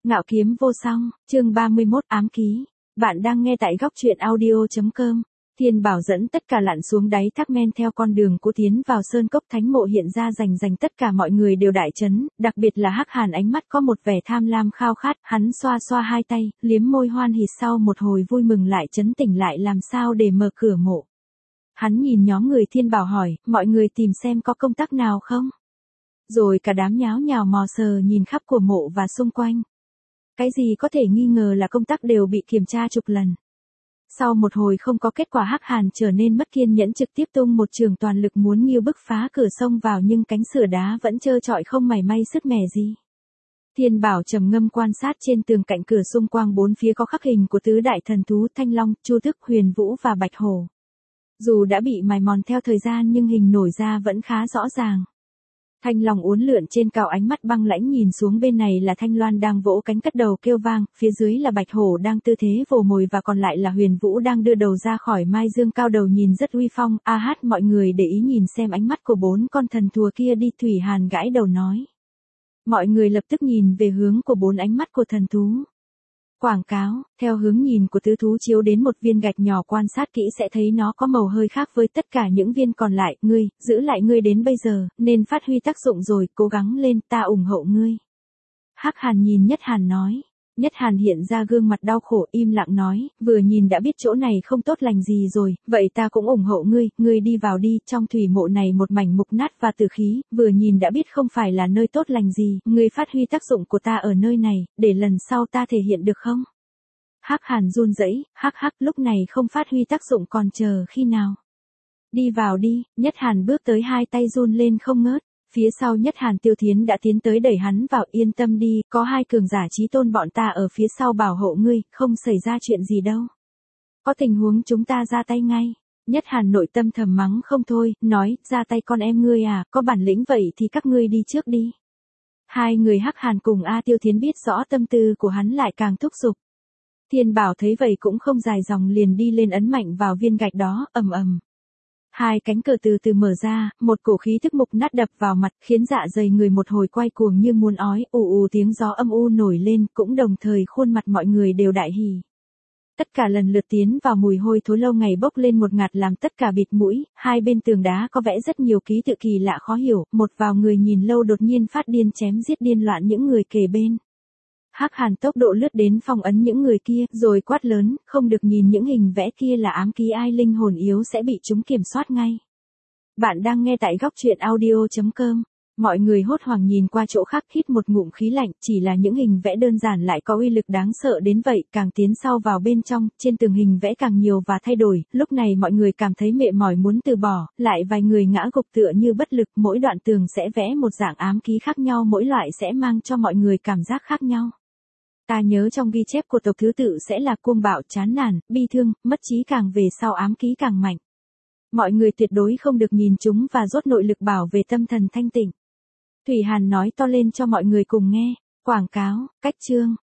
Ngạo kiếm vô song, chương 31 ám ký. Bạn đang nghe tại góc truyện audio.com. Thiên Bảo dẫn tất cả lặn xuống đáy thác men theo con đường cũ tiến vào sơn cốc thánh mộ hiện ra rành tất cả mọi người đều đại chấn, đặc biệt là Hắc Hàn ánh mắt có một vẻ tham lam khao khát, hắn xoa xoa hai tay, liếm môi hoan hỉ sau một hồi vui mừng lại chấn tỉnh lại làm sao để mở cửa mộ. Hắn nhìn nhóm người Thiên Bảo hỏi, mọi người tìm xem có công tắc nào không? Rồi cả đám nháo nhào mò sờ nhìn khắp của mộ và xung quanh. Cái gì có thể nghi ngờ là công tắc đều bị kiểm tra chục lần. Sau một hồi không có kết quả Hắc Hàn trở nên mất kiên nhẫn trực tiếp tung một trường toàn lực muốn nghiêu bức phá cửa sông vào nhưng cánh sửa đá vẫn trơ trọi không mảy may sứt mẻ gì. Thiên Bảo trầm ngâm quan sát trên tường cạnh cửa xung quanh bốn phía có khắc hình của tứ đại thần thú Thanh Long, Chu Tước, Huyền Vũ và Bạch Hổ. Dù đã bị mài mòn theo thời gian nhưng hình nổi ra vẫn khá rõ ràng. Thanh Long uốn lượn trên cao ánh mắt băng lãnh nhìn xuống bên này là Thanh Loan đang vỗ cánh cất đầu kêu vang, phía dưới là Bạch Hổ đang tư thế vồ mồi và còn lại là Huyền Vũ đang đưa đầu ra khỏi mai dương cao đầu nhìn rất uy phong. A hát mọi người để ý nhìn xem ánh mắt của bốn con thần thùa kia đi. Thủy Hàn gãi đầu nói. Mọi người lập tức nhìn về hướng của bốn ánh mắt của thần thú. Quảng cáo, theo hướng nhìn của tứ thú chiếu đến một viên gạch nhỏ quan sát kỹ sẽ thấy nó có màu hơi khác với tất cả những viên còn lại. Ngươi, giữ lại ngươi đến bây giờ, nên phát huy tác dụng rồi, cố gắng lên, ta ủng hộ ngươi. Hắc Hàn nhìn Nhất Hàn nói. Nhất Hàn hiện ra gương mặt đau khổ im lặng nói, vừa nhìn đã biết chỗ này không tốt lành gì rồi, vậy ta cũng ủng hộ ngươi đi vào đi, trong thủy mộ này một mảnh mục nát và tử khí, vừa nhìn đã biết không phải là nơi tốt lành gì, ngươi phát huy tác dụng của ta ở nơi này, để lần sau ta thể hiện được không? Hắc Hàn run rẩy, hắc lúc này không phát huy tác dụng còn chờ khi nào? Đi vào đi, Nhất Hàn bước tới hai tay run lên không ngớt. Phía sau Nhất Hàn Tiêu Thiến đã tiến tới đẩy hắn vào, yên tâm đi, có hai cường giả chí tôn bọn ta ở phía sau bảo hộ ngươi, không xảy ra chuyện gì đâu. Có tình huống chúng ta ra tay ngay. Nhất Hàn nội tâm thầm mắng không thôi, nói, ra tay con em ngươi à, có bản lĩnh vậy thì các ngươi đi trước đi. Hai người Hắc Hàn cùng A Tiêu Thiến biết rõ tâm tư của hắn lại càng thúc giục. Thiên Bảo thấy vậy cũng không dài dòng liền đi lên ấn mạnh vào viên gạch đó, ầm ầm. Hai cánh cửa từ từ mở ra, một cổ khí thức mục nát đập vào mặt, khiến dạ dày người một hồi quay cuồng như muốn ói, ù tiếng gió âm u nổi lên, cũng đồng thời khuôn mặt mọi người đều đại hỉ. Tất cả lần lượt tiến vào mùi hôi thối lâu ngày bốc lên một ngạt làm tất cả bịt mũi, hai bên tường đá có vẽ rất nhiều ký tự kỳ lạ khó hiểu, một vào người nhìn lâu đột nhiên phát điên chém giết điên loạn những người kề bên. Hắc Hàn tốc độ lướt đến phong ấn những người kia, rồi quát lớn, không được nhìn những hình vẽ kia là ám ký ai linh hồn yếu sẽ bị chúng kiểm soát ngay. Bạn đang nghe tại góc truyện audio.com. Mọi người hốt hoảng nhìn qua chỗ khác hít một ngụm khí lạnh, chỉ là những hình vẽ đơn giản lại có uy lực đáng sợ đến vậy, càng tiến sâu vào bên trong, trên tường hình vẽ càng nhiều và thay đổi, lúc này mọi người cảm thấy mệt mỏi muốn từ bỏ, lại vài người ngã gục tựa như bất lực, mỗi đoạn tường sẽ vẽ một dạng ám ký khác nhau, mỗi loại sẽ mang cho mọi người cảm giác khác nhau. Ta nhớ trong ghi chép của tộc thứ tự sẽ là cuồng bạo, chán nản, bi thương, mất trí, càng về sau ám ký càng mạnh. Mọi người tuyệt đối không được nhìn chúng và dốt nội lực bảo vệ tâm thần thanh tịnh. Thủy Hàn nói to lên cho mọi người cùng nghe. Quảng cáo, cách chương.